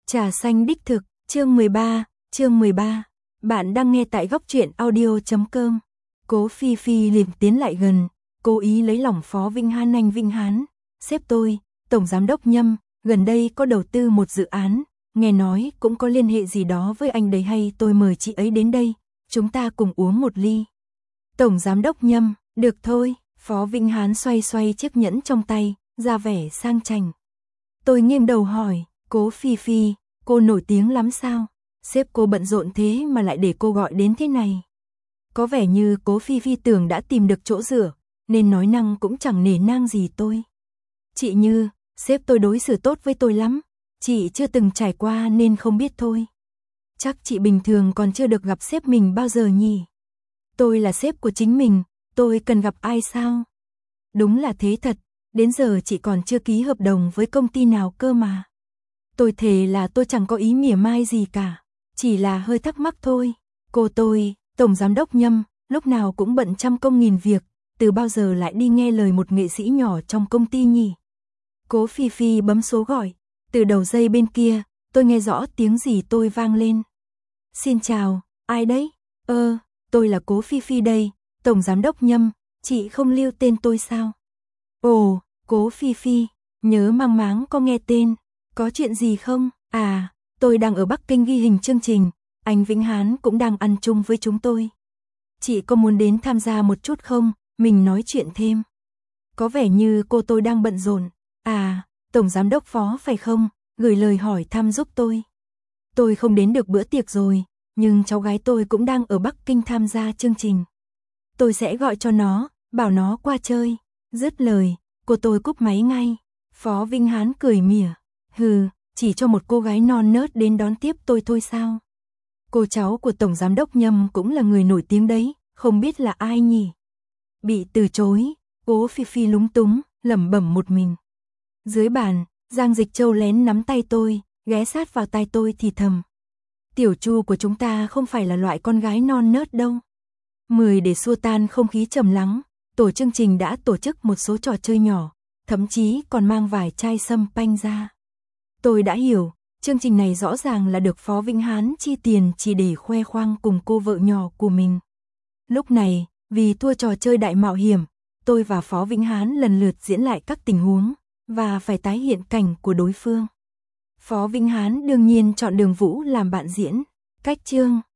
Trà xanh đích thực, chương 13. Bạn đang nghe tại góc truyện audio.com. Cố Phi Phi liền tiến lại gần, cố ý lấy lòng Phó Vinh Hán. Anh Vinh Hán, sếp tôi, Tổng Giám đốc Nhâm, gần đây có đầu tư một dự án, nghe nói cũng có liên hệ gì đó với anh đấy, hay tôi mời chị ấy đến đây, chúng ta cùng uống một ly. Tổng Giám đốc Nhâm, được thôi. Phó Vinh Hán xoay xoay chiếc nhẫn trong tay, ra vẻ sang chảnh. Tôi nghiêng đầu hỏi, Cố Phi Phi, cô nổi tiếng lắm sao? Sếp cô bận rộn thế mà lại để cô gọi đến thế này. Có vẻ như Cố Phi Phi tưởng đã tìm được chỗ dựa, nên nói năng cũng chẳng nể nang gì tôi. Chị Như, sếp tôi đối xử tốt với tôi lắm, chị chưa từng trải qua nên không biết thôi. Chắc chị bình thường còn chưa được gặp sếp mình bao giờ nhỉ? Tôi là sếp của chính mình, tôi cần gặp ai sao? Đúng là thế thật, đến giờ chị còn chưa ký hợp đồng với công ty nào cơ mà. Tôi thề là tôi chẳng có ý mỉa mai gì cả, chỉ là hơi thắc mắc thôi. Cô tôi, Tổng Giám đốc Nhâm, lúc nào cũng bận trăm công nghìn việc, từ bao giờ lại đi nghe lời một nghệ sĩ nhỏ trong công ty nhỉ? Cố Phi Phi bấm số gọi, từ đầu dây bên kia, tôi nghe rõ tiếng gì tôi vang lên. Xin chào, ai đấy? Tôi là Cố Phi Phi đây, Tổng Giám đốc Nhâm, chị không lưu tên tôi sao? Ồ, Cố Phi Phi, nhớ mang máng có nghe tên, có chuyện gì không? À, tôi đang ở Bắc Kinh ghi hình chương trình, anh Vĩnh Hán cũng đang ăn chung với chúng tôi. Chị có muốn đến tham gia một chút không? Mình nói chuyện thêm. Có vẻ như cô tôi đang bận rộn. À, Tổng Giám đốc Phó phải không? Gửi lời hỏi thăm giúp tôi. Tôi không đến được bữa tiệc rồi, nhưng cháu gái tôi cũng đang ở Bắc Kinh tham gia chương trình. Tôi sẽ gọi cho nó, bảo nó qua chơi. Dứt lời, cô tôi cúp máy ngay. Phó Vinh Hán cười mỉa. Hừ, chỉ cho một cô gái non nớt đến đón tiếp tôi thôi sao? Cô cháu của Tổng Giám đốc Nhâm cũng là người nổi tiếng đấy, không biết là ai nhỉ? Bị từ chối, Cố Phi Phi lúng túng, lẩm bẩm một mình. Dưới bàn, Giang Dịch Châu lén nắm tay tôi, ghé sát vào tai tôi thì thầm. Tiểu Chu của chúng ta không phải là loại con gái non nớt đâu. Để xua tan không khí trầm lắng, tổ chương trình đã tổ chức một số trò chơi nhỏ, thậm chí còn mang vài chai sâm panh ra. Tôi đã hiểu, chương trình này rõ ràng là được Phó Vinh Hán chi tiền chỉ để khoe khoang cùng cô vợ nhỏ của mình. Lúc này, vì thua trò chơi đại mạo hiểm, tôi và Phó Vinh Hán lần lượt diễn lại các tình huống, và phải tái hiện cảnh của đối phương. Phó Vinh Hán đương nhiên chọn Đường Vũ làm bạn diễn. Cách chương